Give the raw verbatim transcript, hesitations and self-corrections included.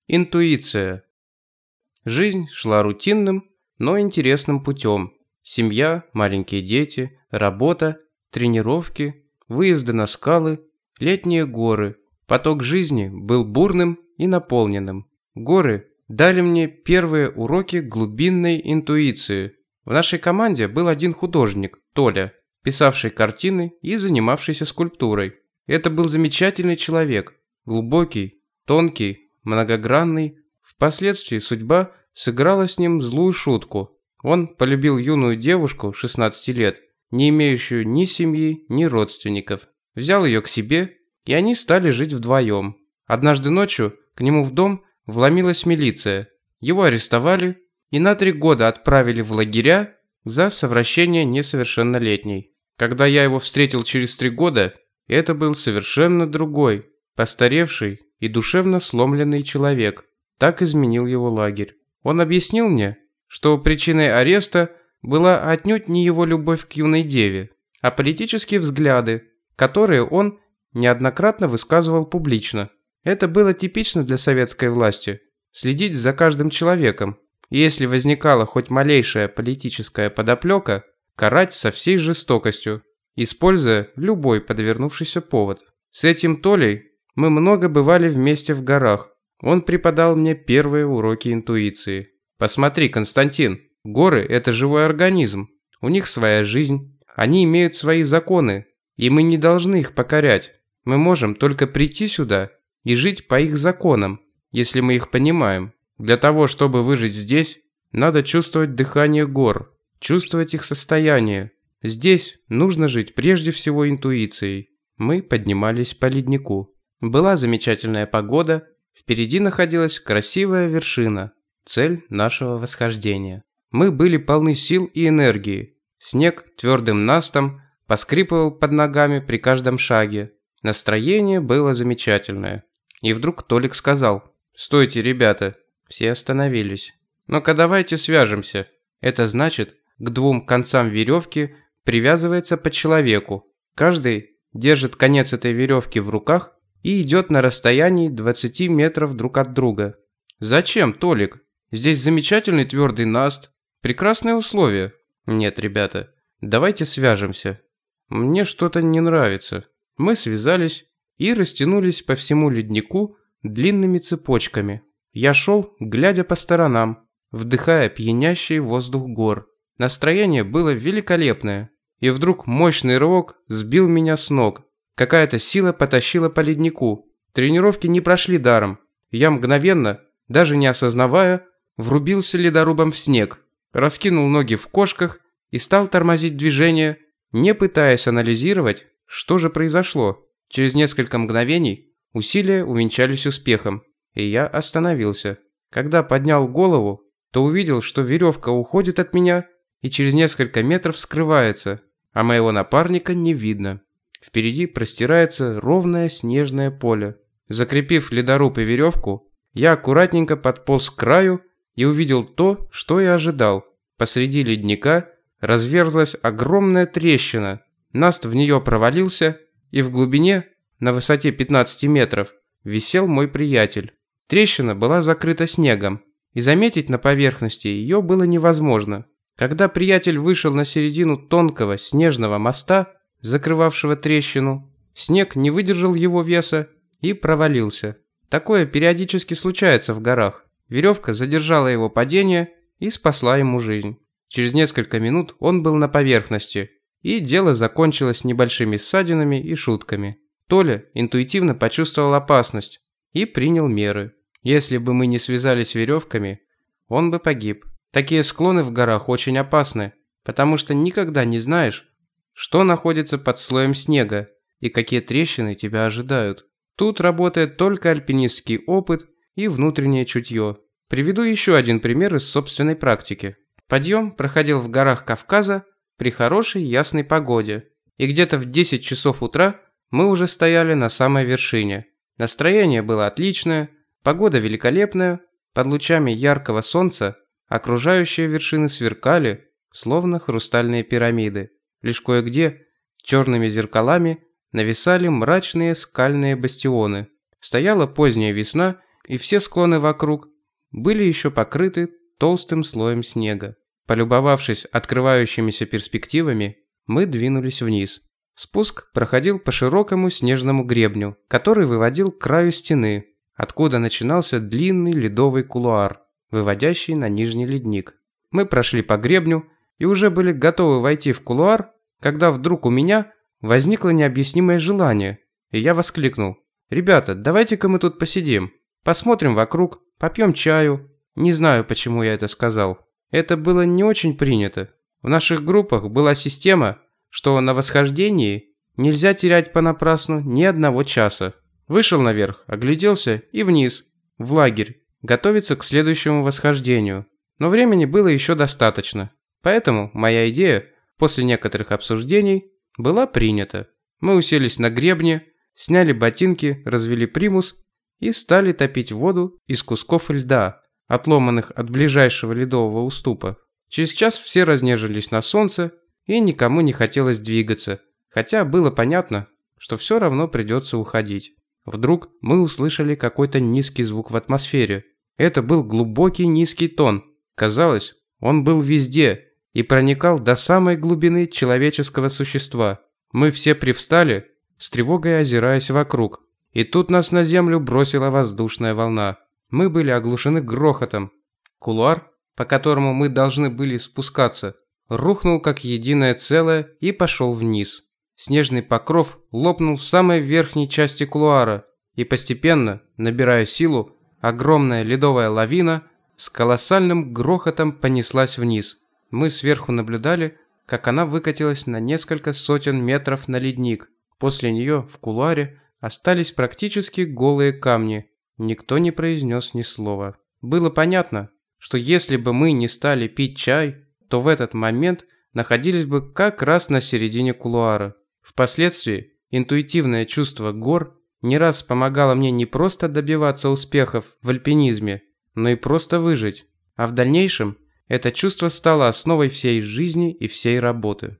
Интуиция. Жизнь шла рутинным, но интересным путем. Семья, маленькие дети, работа, тренировки, выезды на скалы, летние горы. Поток жизни был бурным и наполненным. Горы дали мне первые уроки глубинной интуиции. В нашей команде был один художник, Толя, писавший картины и занимавшийся скульптурой. Это был замечательный человек, глубокий, тонкий, многогранный. Впоследствии судьба сыграла с ним злую шутку. Он полюбил юную девушку шестнадцати лет, не имеющую ни семьи, ни родственников. Взял ее к себе, и они стали жить вдвоем. Однажды ночью к нему в дом вломилась милиция. Его арестовали и на три года отправили в лагеря за совращение несовершеннолетней. Когда я его встретил через три года, это был совершенно другой, постаревший и душевно сломленный человек. Так изменил его лагерь. Он объяснил мне, что причиной ареста была отнюдь не его любовь к юной деве, а политические взгляды, которые он неоднократно высказывал публично. Это было типично для советской власти – следить за каждым человеком, и если возникала хоть малейшая политическая подоплека, карать со всей жестокостью, используя любой подвернувшийся повод. С этим Толей мы много бывали вместе в горах. Он преподал мне первые уроки интуиции. Посмотри, Константин, горы – это живой организм. У них своя жизнь, они имеют свои законы, и мы не должны их покорять. Мы можем только прийти сюда и жить по их законам, если мы их понимаем. Для того, чтобы выжить здесь, надо чувствовать дыхание гор, чувствовать их состояние. Здесь нужно жить прежде всего интуицией. Мы поднимались по леднику. Была замечательная погода, впереди находилась красивая вершина, цель нашего восхождения. Мы были полны сил и энергии. Снег твердым настом поскрипывал под ногами при каждом шаге. Настроение было замечательное. И вдруг Толик сказал: «Стойте, ребята!» Все остановились. «Ну-ка давайте свяжемся. Это значит, к двум концам веревки привязывается по человеку. Каждый держит конец этой веревки в руках и идет на расстоянии двадцати метров друг от друга». «Зачем, Толик? Здесь замечательный твердый наст. Прекрасные условия». «Нет, ребята, давайте свяжемся. Мне что-то не нравится». Мы связались и растянулись по всему леднику длинными цепочками. Я шел, глядя по сторонам, вдыхая пьянящий воздух гор. Настроение было великолепное. И вдруг мощный рывок сбил меня с ног. Какая-то сила потащила по леднику. Тренировки не прошли даром. Я мгновенно, даже не осознавая, врубился ледорубом в снег, раскинул ноги в кошках и стал тормозить движение, не пытаясь анализировать, что же произошло. Через несколько мгновений усилия увенчались успехом, и я остановился. Когда поднял голову, то увидел, что веревка уходит от меня и через несколько метров скрывается, а моего напарника не видно. Впереди простирается ровное снежное поле. Закрепив ледоруб и веревку, я аккуратненько подполз к краю и увидел то, что и ожидал. Посреди ледника разверзлась огромная трещина. Наст в нее провалился, и в глубине, на высоте пятнадцати метров, висел мой приятель. Трещина была закрыта снегом, и заметить на поверхности ее было невозможно. Когда приятель вышел на середину тонкого снежного моста, закрывавшего трещину, снег не выдержал его веса и провалился. Такое периодически случается в горах. Веревка задержала его падение и спасла ему жизнь. Через несколько минут он был на поверхности, и дело закончилось небольшими ссадинами и шутками. Толя интуитивно почувствовал опасность и принял меры. Если бы мы не связались веревками, он бы погиб. Такие склоны в горах очень опасны, потому что никогда не знаешь, что находится под слоем снега и какие трещины тебя ожидают. Тут работает только альпинистский опыт и внутреннее чутье. Приведу еще один пример из собственной практики. Подъем проходил в горах Кавказа при хорошей ясной погоде, и где-то в десять часов утра мы уже стояли на самой вершине. Настроение было отличное, погода великолепная, под лучами яркого солнца окружающие вершины сверкали, словно хрустальные пирамиды. Лишь кое-где черными зеркалами нависали мрачные скальные бастионы. Стояла поздняя весна, и все склоны вокруг были еще покрыты толстым слоем снега. Полюбовавшись открывающимися перспективами, мы двинулись вниз. Спуск проходил по широкому снежному гребню, который выводил к краю стены, откуда начинался длинный ледовый кулуар, выводящий на нижний ледник. Мы прошли по гребню и уже были готовы войти в кулуар, когда вдруг у меня возникло необъяснимое желание, и я воскликнул: «Ребята, давайте-ка мы тут посидим, посмотрим вокруг, попьем чаю». Не знаю, почему я это сказал. Это было не очень принято. В наших группах была система, что на восхождении нельзя терять понапрасну ни одного часа. Вышел наверх, огляделся и вниз, в лагерь, готовиться к следующему восхождению. Но времени было еще достаточно. Поэтому моя идея, после некоторых обсуждений, была принята. Мы уселись на гребне, сняли ботинки, развели примус и стали топить воду из кусков льда, отломанных от ближайшего ледового уступа. Через час все разнежились на солнце, и никому не хотелось двигаться, хотя было понятно, что все равно придется уходить. Вдруг мы услышали какой-то низкий звук в атмосфере. Это был глубокий низкий тон. Казалось, он был везде и проникал до самой глубины человеческого существа. Мы все привстали, с тревогой озираясь вокруг. И тут нас на землю бросила воздушная волна. Мы были оглушены грохотом. Кулуар, по которому мы должны были спускаться, рухнул как единое целое и пошел вниз. Снежный покров лопнул в самой верхней части кулуара, и постепенно, набирая силу, огромная ледовая лавина с колоссальным грохотом понеслась вниз. Мы сверху наблюдали, как она выкатилась на несколько сотен метров на ледник. После нее в кулуаре остались практически голые камни. Никто не произнес ни слова. Было понятно, что если бы мы не стали пить чай, то в этот момент находились бы как раз на середине кулуара. Впоследствии интуитивное чувство гор не раз помогало мне не просто добиваться успехов в альпинизме, но и просто выжить. А в дальнейшем это чувство стало основой всей жизни и всей работы.